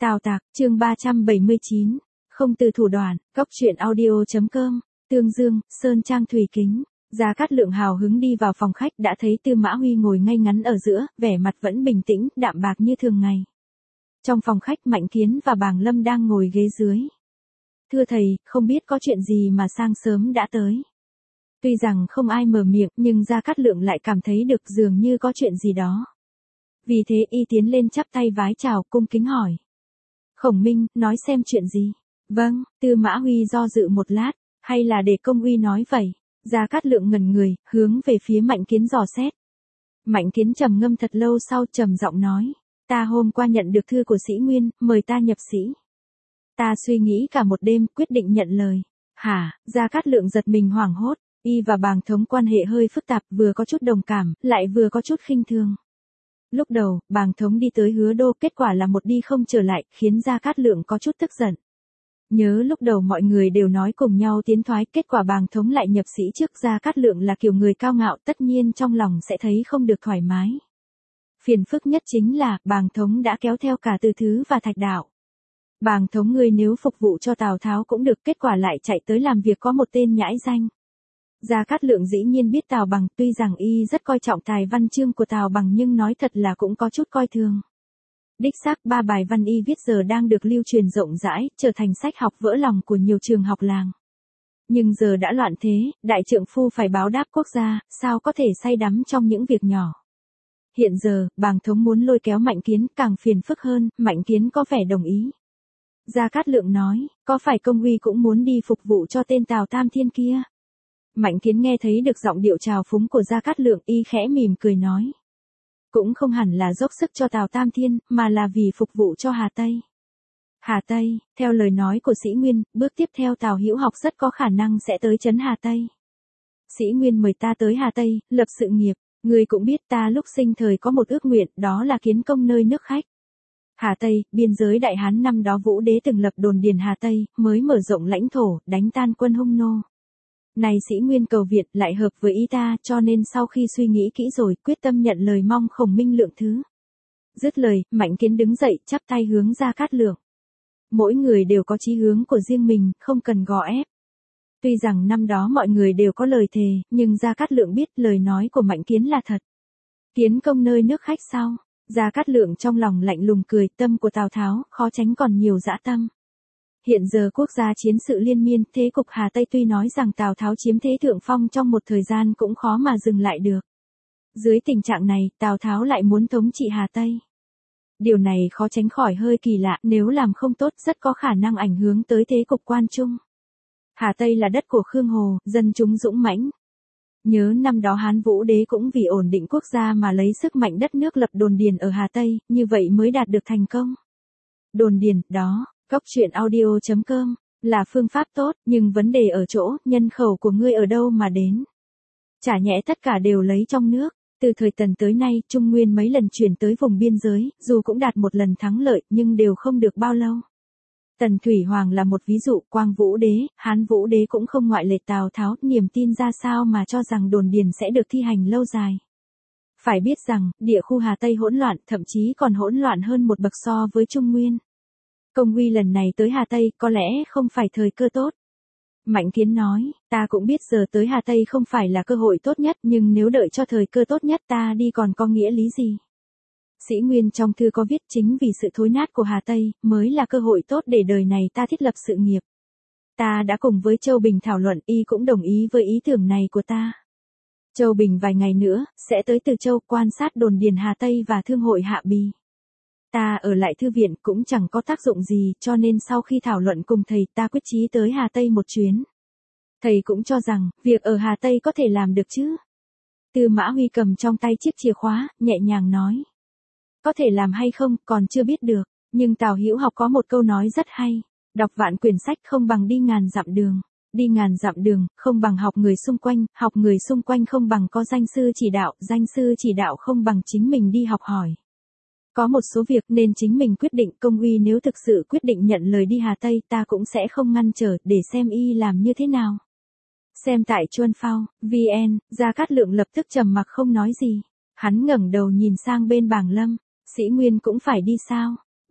Tào Tạc, chương 379. Không từ thủ đoạn, góc truyện audio.com, Tương Dương, Sơn Trang Thủy Kính. Gia Cát Lượng hào hứng đi vào phòng khách đã thấy Tư Mã Huy ngồi ngay ngắn ở giữa, vẻ mặt vẫn bình tĩnh, đạm bạc như thường ngày. Trong phòng khách Mạnh Kiến và Bàng Lâm đang ngồi ghế dưới. Thưa thầy, không biết có chuyện gì mà sáng sớm đã tới. Tuy rằng không ai mở miệng nhưng Gia Cát Lượng lại cảm thấy được dường như có chuyện gì đó. Vì thế y tiến lên chắp tay vái chào cung kính hỏi. Khổng Minh, nói xem chuyện gì? Vâng, Tư Mã Huy do dự một lát, hay là để công uy nói vậy? Gia Cát Lượng ngẩn người, hướng về phía Mạnh Kiến dò xét. Mạnh Kiến trầm ngâm thật lâu sau trầm giọng nói. Ta hôm qua nhận được thư của Sĩ Nguyên, mời ta nhập sĩ. Ta suy nghĩ cả một đêm, quyết định nhận lời. Hả? Gia Cát Lượng giật mình hoảng hốt, y và Bàng Thống quan hệ hơi phức tạp, vừa có chút đồng cảm, lại vừa có chút khinh thường. Lúc đầu, Bàng Thống đi tới Hứa Đô, kết quả là một đi không trở lại, khiến Gia Cát Lượng có chút tức giận. Nhớ lúc đầu mọi người đều nói cùng nhau tiến thoái, kết quả Bàng Thống lại nhập sĩ trước. Gia Cát Lượng là kiểu người cao ngạo, tất nhiên trong lòng sẽ thấy không được thoải mái. Phiền phức nhất chính là, Bàng Thống đã kéo theo cả Từ Thứ và Thạch Đạo. Bàng Thống ngươi nếu phục vụ cho Tào Tháo cũng được, kết quả lại chạy tới làm việc có một tên nhãi danh. Gia Cát Lượng dĩ nhiên biết Tào Bằng, tuy rằng y rất coi trọng tài văn chương của Tào Bằng nhưng nói thật là cũng có chút coi thường. Đích xác 3 bài văn y viết giờ đang được lưu truyền rộng rãi, trở thành sách học vỡ lòng của nhiều trường học làng. Nhưng giờ đã loạn thế, đại trượng phu phải báo đáp quốc gia, sao có thể say đắm trong những việc nhỏ. Hiện giờ, Bàng Thống muốn lôi kéo Mạnh Kiến, càng phiền phức hơn, Mạnh Kiến có vẻ đồng ý. Gia Cát Lượng nói, có phải công uy cũng muốn đi phục vụ cho tên Tào Tam Thiên kia? Mạnh Kiến nghe thấy được giọng điệu trào phúng của Gia Cát Lượng, y khẽ mỉm cười nói. Cũng không hẳn là dốc sức cho Tào Tam Thiên, mà là vì phục vụ cho Hà Tây. Hà Tây, theo lời nói của Sĩ Nguyên, bước tiếp theo Tào Hữu Học rất có khả năng sẽ tới trấn Hà Tây. Sĩ Nguyên mời ta tới Hà Tây, lập sự nghiệp, người cũng biết ta lúc sinh thời có một ước nguyện, đó là kiến công nơi nước khách. Hà Tây, biên giới Đại Hán năm đó Vũ Đế từng lập đồn điền Hà Tây, mới mở rộng lãnh thổ, đánh tan quân Hung Nô. Này Sĩ Nguyên cầu viện lại hợp với ý ta, cho nên sau khi suy nghĩ kỹ rồi, quyết tâm nhận lời, mong Khổng Minh lượng thứ. Dứt lời, Mạnh Kiến đứng dậy, chắp tay hướng Gia Cát Lượng. Mỗi người đều có chí hướng của riêng mình, không cần gò ép. Tuy rằng năm đó mọi người đều có lời thề, nhưng Gia Cát Lượng biết lời nói của Mạnh Kiến là thật. Kiến công nơi nước khách sao? Gia Cát Lượng trong lòng lạnh lùng cười, tâm của Tào Tháo, khó tránh còn nhiều dã tâm. Hiện giờ quốc gia chiến sự liên miên, thế cục Hà Tây tuy nói rằng Tào Tháo chiếm thế thượng phong trong một thời gian cũng khó mà dừng lại được. Dưới tình trạng này, Tào Tháo lại muốn thống trị Hà Tây. Điều này khó tránh khỏi hơi kỳ lạ, nếu làm không tốt rất có khả năng ảnh hưởng tới thế cục quan trung. Hà Tây là đất của Khương Hồ, dân chúng dũng mãnh. Nhớ năm đó Hán Vũ Đế cũng vì ổn định quốc gia mà lấy sức mạnh đất nước lập đồn điền ở Hà Tây, như vậy mới đạt được thành công. Đồn điền, đó. Góc truyện audio.com, là phương pháp tốt, nhưng vấn đề ở chỗ, nhân khẩu của ngươi ở đâu mà đến. Chả nhẽ tất cả đều lấy trong nước, từ thời Tần tới nay, Trung Nguyên mấy lần chuyển tới vùng biên giới, dù cũng đạt một lần thắng lợi, nhưng đều không được bao lâu. Tần Thủy Hoàng là một ví dụ, Quang Vũ Đế, Hán Vũ Đế cũng không ngoại lệ. Tào Tháo, niềm tin ra sao mà cho rằng đồn điền sẽ được thi hành lâu dài. Phải biết rằng, địa khu Hà Tây hỗn loạn, thậm chí còn hỗn loạn hơn một bậc so với Trung Nguyên. Công uy lần này tới Hà Tây có lẽ không phải thời cơ tốt. Mạnh Kiến nói, ta cũng biết giờ tới Hà Tây không phải là cơ hội tốt nhất, nhưng nếu đợi cho thời cơ tốt nhất ta đi còn có nghĩa lý gì. Sĩ Nguyên trong thư có viết chính vì sự thối nát của Hà Tây mới là cơ hội tốt để đời này ta thiết lập sự nghiệp. Ta đã cùng với Châu Bình thảo luận, y cũng đồng ý với ý tưởng này của ta. Châu Bình vài ngày nữa sẽ tới Từ Châu quan sát đồn điền Hà Tây và thương hội Hạ Bì. Ta ở lại thư viện cũng chẳng có tác dụng gì, cho nên sau khi thảo luận cùng thầy ta quyết chí tới Hà Tây một chuyến. Thầy cũng cho rằng, việc ở Hà Tây có thể làm được chứ. Tư Mã Huy cầm trong tay chiếc chìa khóa, nhẹ nhàng nói. Có thể làm hay không, còn chưa biết được, nhưng Tào Hữu Học có một câu nói rất hay. Đọc vạn quyển sách không bằng đi ngàn dặm đường. Đi ngàn dặm đường, không bằng học người xung quanh không bằng có danh sư chỉ đạo không bằng chính mình đi học hỏi. Có một số việc nên chính mình quyết định. Công uy nếu thực sự quyết định nhận lời đi Hà Tây, ta cũng sẽ không ngăn trở, để xem y làm như thế nào. Xem tại Chuân Phao, VN, Gia Cát Lượng lập tức trầm mặc không nói gì. Hắn ngẩng đầu nhìn sang bên Bàng Lâm, Sĩ Nguyên cũng phải đi sao?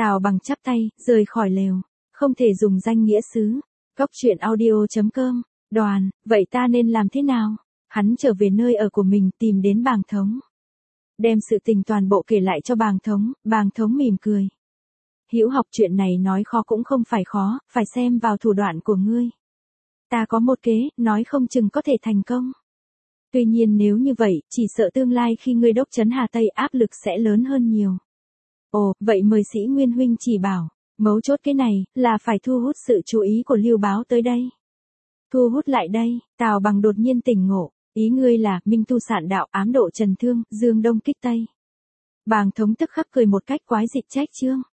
Tào Bằng chắp tay, rời khỏi lều. Không thể dùng danh nghĩa xứ. Cóc truyện audio.com. Đoàn, vậy ta nên làm thế nào? Hắn trở về nơi ở của mình, tìm đến Bàng Thống. Đem sự tình toàn bộ kể lại cho Bàng Thống mỉm cười. Hữu Học, chuyện này nói khó cũng không phải khó, phải xem vào thủ đoạn của ngươi. Ta có một kế, nói không chừng có thể thành công. Tuy nhiên nếu như vậy, chỉ sợ tương lai khi ngươi đốc trấn Hà Tây áp lực sẽ lớn hơn nhiều. Ồ, vậy mời Sĩ Nguyên huynh chỉ bảo, mấu chốt cái này, là phải thu hút sự chú ý của Lưu Báo tới đây. Thu hút lại đây, Tào Bằng đột nhiên tỉnh ngộ, ý ngươi là Minh Tu sạn đạo, ám độ Trần Thương, Dương Đông kích Tây. Bàng Thống tức khắc cười một cách quái dị trách chương.